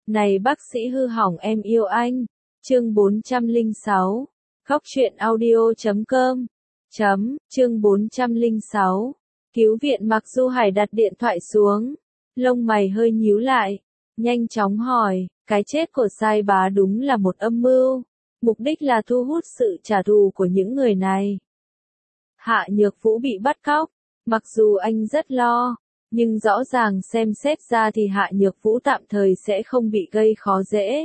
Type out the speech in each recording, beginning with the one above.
Này bác sĩ hư hỏng em yêu anh. Chương 406. Khóc chuyện audio.com. Chương 406. Cứu viện. Mặc Du Hải đặt điện thoại xuống, lông mày hơi nhíu lại, nhanh chóng hỏi, cái chết của Sai Bá đúng là một âm mưu, mục đích là thu hút sự trả thù của những người này. Hạ Nhược Vũ bị bắt cóc, mặc dù anh rất lo, nhưng rõ ràng xem xét ra thì Hạ Nhược Vũ tạm thời sẽ không bị gây khó dễ.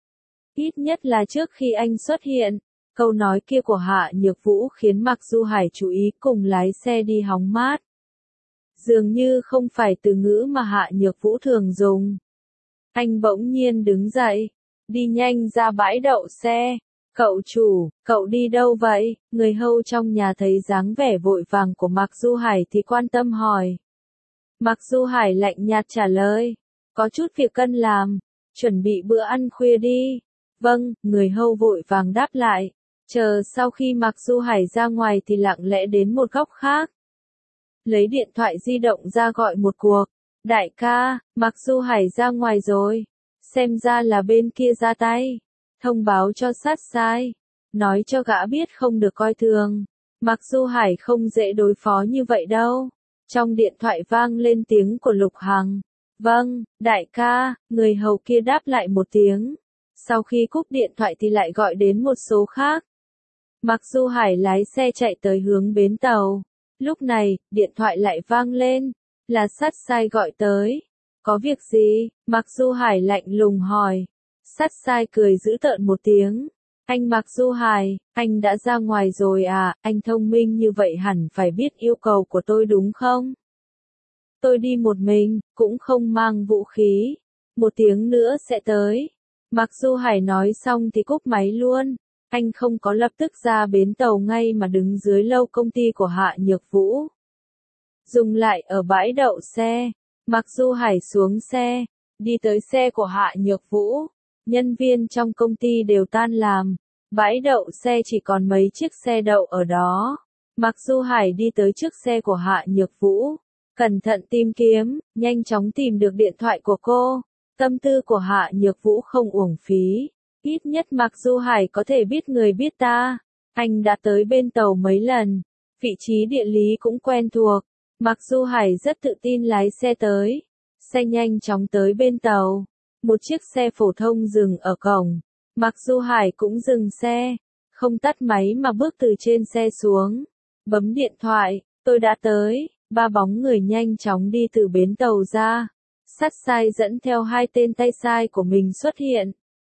Ít nhất là trước khi anh xuất hiện, câu nói kia của Hạ Nhược Vũ khiến Mặc Du Hải chú ý cùng lái xe đi hóng mát. Dường như không phải từ ngữ mà Hạ Nhược Vũ thường dùng. Anh bỗng nhiên đứng dậy, đi nhanh ra bãi đậu xe. Cậu chủ, cậu đi đâu vậy? Người hầu trong nhà thấy dáng vẻ vội vàng của Mặc Du Hải thì quan tâm hỏi. Mặc Du Hải lạnh nhạt trả lời, có chút việc cần làm, chuẩn bị bữa ăn khuya đi. Vâng, người hầu vội vàng đáp lại, chờ sau khi Mặc Du Hải ra ngoài thì lặng lẽ đến một góc khác. Lấy điện thoại di động ra gọi một cuộc. Đại ca, Mặc Du Hải ra ngoài rồi. Xem ra là bên kia ra tay. Thông báo cho sát sai. Nói cho gã biết không được coi thường. Mặc Du Hải không dễ đối phó như vậy đâu. Trong điện thoại vang lên tiếng của Lục Hằng. Vâng, đại ca, người hầu kia đáp lại một tiếng. Sau khi cúp điện thoại thì lại gọi đến một số khác. Mặc Du Hải lái xe chạy tới hướng bến tàu. Lúc này, điện thoại lại vang lên, là sát sai gọi tới. Có việc gì? Mặc Du Hải lạnh lùng hỏi. Sát sai cười giễu tợn một tiếng. Anh Mặc Du Hải, anh đã ra ngoài rồi à, anh thông minh như vậy hẳn phải biết yêu cầu của tôi đúng không? Tôi đi một mình, cũng không mang vũ khí. Một tiếng nữa sẽ tới. Mặc Du Hải nói xong thì cúp máy luôn. Anh không có lập tức ra bến tàu ngay mà đứng dưới lâu công ty của Hạ Nhược Vũ. Dừng lại ở bãi đậu xe, Mặc Du Hải xuống xe, đi tới xe của Hạ Nhược Vũ. Nhân viên trong công ty đều tan làm, bãi đậu xe chỉ còn mấy chiếc xe đậu ở đó. Mặc Du Hải đi tới trước xe của Hạ Nhược Vũ, cẩn thận tìm kiếm, nhanh chóng tìm được điện thoại của cô. Tâm tư của Hạ Nhược Vũ không uổng phí. Ít nhất Mặc Du Hải có thể biết người biết ta. Anh đã tới bên tàu mấy lần, vị trí địa lý cũng quen thuộc. Mặc Du Hải rất tự tin lái xe tới. Xe nhanh chóng tới bên tàu. Một chiếc xe phổ thông dừng ở cổng. Mặc Du Hải cũng dừng xe, không tắt máy mà bước từ trên xe xuống. Bấm điện thoại, tôi đã tới. Ba bóng người nhanh chóng đi từ bến tàu ra. Sát sai dẫn theo hai tên tay sai của mình xuất hiện.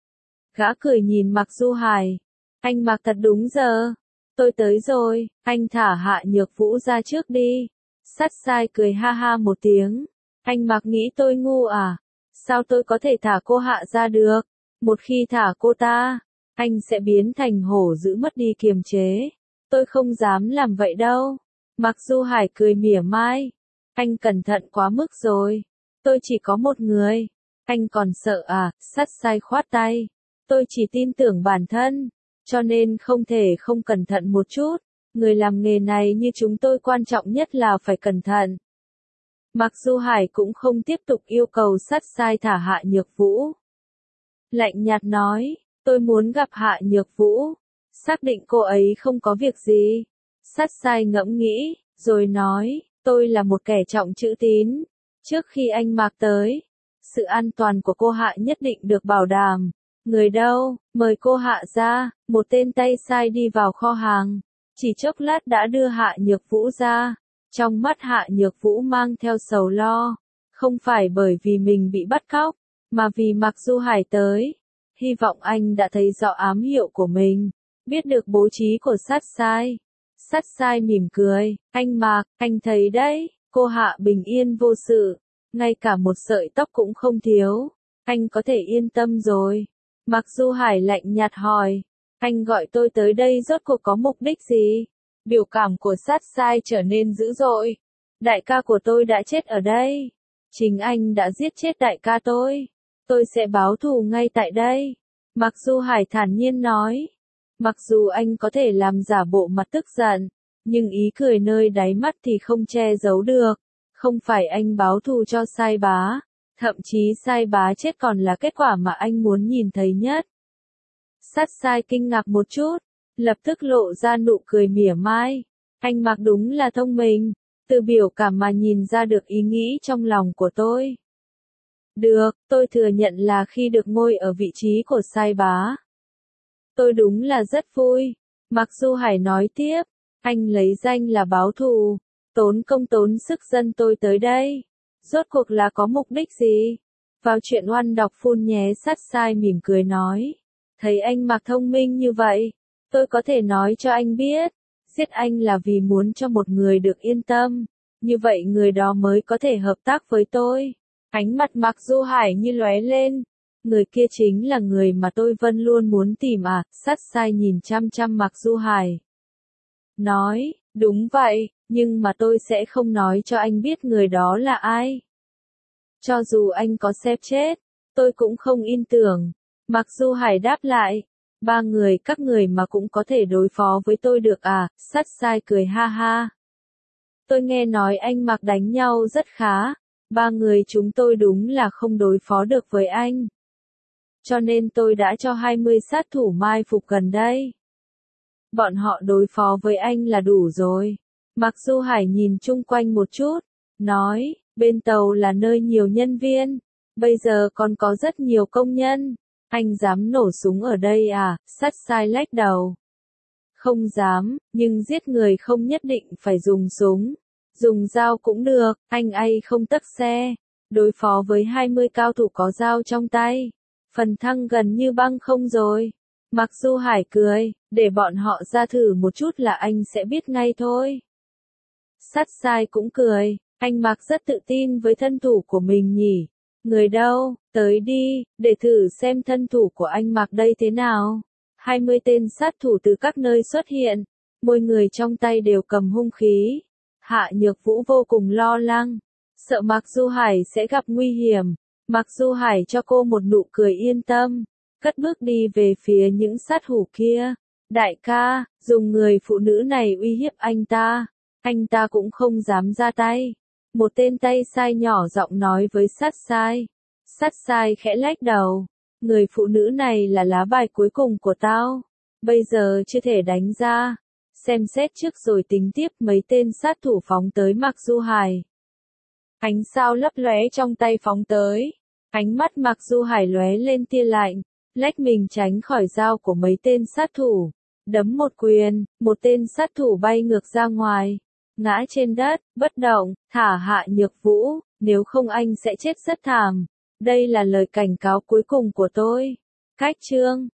Gã cười nhìn Mặc Du Hải. Anh mặc thật đúng giờ. Tôi tới rồi, anh thả Hạ Nhược Vũ ra trước đi. Sát sai cười ha ha một tiếng. Anh Mặc nghĩ tôi ngu à? Sao tôi có thể thả cô Hạ ra được? Một khi thả cô ta, anh sẽ biến thành hổ dữ mất đi kiềm chế. Tôi không dám làm vậy đâu. Mặc Du Hải cười mỉa mai. Anh cẩn thận quá mức rồi. Tôi chỉ có một người. Anh còn sợ à? Sát sai khoát tay. Tôi chỉ tin tưởng bản thân, cho nên không thể không cẩn thận một chút. Người làm nghề này như chúng tôi quan trọng nhất là phải cẩn thận. Mặc Du Hải cũng không tiếp tục yêu cầu sát sai thả Hạ Nhược Vũ. Lạnh nhạt nói, tôi muốn gặp Hạ Nhược Vũ. Xác định cô ấy không có việc gì. Sát sai ngẫm nghĩ, rồi nói, tôi là một kẻ trọng chữ tín. Trước khi anh Mặc tới, sự an toàn của cô Hạ nhất định được bảo đảm. Người đâu, mời cô Hạ ra. Một tên tay sai đi vào kho hàng. Chỉ chốc lát đã đưa Hạ Nhược Vũ ra. Trong mắt Hạ Nhược Vũ mang theo sầu lo. Không phải bởi vì mình bị bắt cóc, mà vì Mặc Du Hải tới. Hy vọng anh đã thấy rõ ám hiệu của mình. Biết được bố trí của sát sai. Sát sai mỉm cười. Anh Mặc, anh thấy đấy, cô Hạ bình yên vô sự. Ngay cả một sợi tóc cũng không thiếu. Anh có thể yên tâm rồi. Mặc Du Hải lạnh nhạt hỏi. Anh gọi tôi tới đây rốt cuộc có mục đích gì? Biểu cảm của sát sai trở nên dữ dội. Đại ca của tôi đã chết ở đây. Chính anh đã giết chết đại ca tôi. Tôi sẽ báo thù ngay tại đây. Mặc Du Hải thản nhiên nói. Mặc dù anh có thể làm giả bộ mặt tức giận, nhưng ý cười nơi đáy mắt thì không che giấu được. Không phải anh báo thù cho Sai Bá. Thậm chí Sai Bá chết còn là kết quả mà anh muốn nhìn thấy nhất. Sát Sai kinh ngạc một chút, lập tức lộ ra nụ cười mỉa mai. Anh Mạc đúng là thông minh, từ biểu cảm mà nhìn ra được ý nghĩ trong lòng của tôi. Được, tôi thừa nhận là khi được ngồi ở vị trí của Sai Bá, tôi đúng là rất vui. Mạc Du Hải nói tiếp, anh lấy danh là báo thù, tốn công tốn sức dân tôi tới đây. Rốt cuộc là có mục đích gì? Vào chuyện oan đọc phun nhé. Sát Sai mỉm cười nói. Thấy anh Mạc thông minh như vậy, tôi có thể nói cho anh biết, giết anh là vì muốn cho một người được yên tâm, như vậy người đó mới có thể hợp tác với tôi. Ánh mặt Mạc Du Hải như lóe lên. Người kia chính là người mà tôi vẫn luôn muốn tìm à? Sát Sai nhìn chăm chăm Mạc Du Hải. Nói, đúng vậy, nhưng mà tôi sẽ không nói cho anh biết người đó là ai. Cho dù anh có xếp chết, tôi cũng không yên tưởng. Mạc Du Hải đáp lại, ba người các người mà cũng có thể đối phó với tôi được à? Sát Sai cười ha ha. Tôi nghe nói anh Mạc đánh nhau rất khá, ba người chúng tôi đúng là không đối phó được với anh. Cho nên tôi đã cho 20 sát thủ mai phục gần đây. Bọn họ đối phó với anh là đủ rồi. Mạc Du Hải nhìn chung quanh một chút, nói, bên tàu là nơi nhiều nhân viên, bây giờ còn có rất nhiều công nhân. Anh dám nổ súng ở đây à? Sát Sai lách đầu. Không dám, nhưng giết người không nhất định phải dùng súng. Dùng dao cũng được, anh ấy không tấc xe. Đối phó với 20 cao thủ có dao trong tay. Phần thăng gần như băng không rồi. Mạc Du Hải cười, để bọn họ ra thử một chút là anh sẽ biết ngay thôi. Sát Sai cũng cười, anh Mạc rất tự tin với thân thủ của mình nhỉ. Người đâu, tới đi, để thử xem thân thủ của anh Mạc đây thế nào. 20 tên sát thủ từ các nơi xuất hiện, mỗi người trong tay đều cầm hung khí. Hạ Nhược Vũ vô cùng lo lắng, sợ Mạc Du Hải sẽ gặp nguy hiểm. Mạc Du Hải cho cô một nụ cười yên tâm, cất bước đi về phía những sát thủ kia. Đại ca, dùng người phụ nữ này uy hiếp anh ta cũng không dám ra tay. Một tên tay sai nhỏ giọng nói với Sát Sai. Sát Sai khẽ lách đầu, người phụ nữ này là lá bài cuối cùng của tao, bây giờ chưa thể đánh ra. Xem xét trước rồi tính tiếp. Mấy tên sát thủ phóng tới Mạc Du Hải. Ánh sao lấp lóe trong tay phóng tới. Ánh mắt Mạc Du Hải lóe lên tia lạnh, lách mình tránh khỏi dao của mấy tên sát thủ. Đấm một quyền, một tên sát thủ bay ngược ra ngoài, ngã trên đất, bất động. Thả Hạ Nhược Vũ, nếu không anh sẽ chết rất thảm. Đây là lời cảnh cáo cuối cùng của tôi. Cách chương